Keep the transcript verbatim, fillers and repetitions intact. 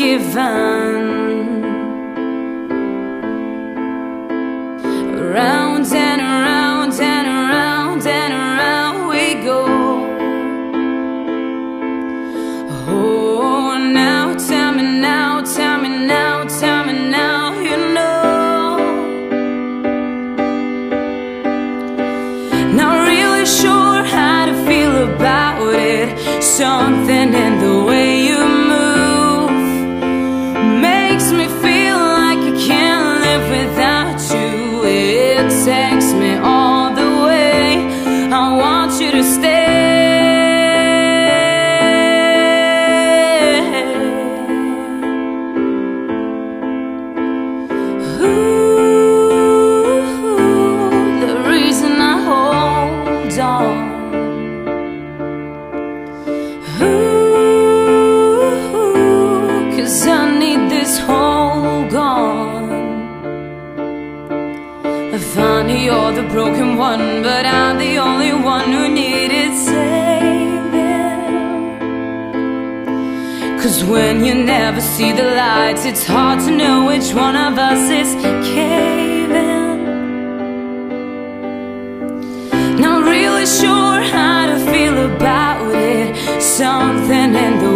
given. Round and around and around and around we go. Oh, now tell me now, tell me now, tell me now, you know. Not really sure how to feel about it. Something in the way you move makes me feel like I can't live without you. It takes me all the way. I want you to stay. Ooh, the reason I hold on. Ooh, 'cause I need this hole gone. Funny, you're the broken one, but I'm the only one who needed saving. 'Cause when you never see the lights, it's hard to know which one of us is caving. Not really sure how to feel about it. Something in the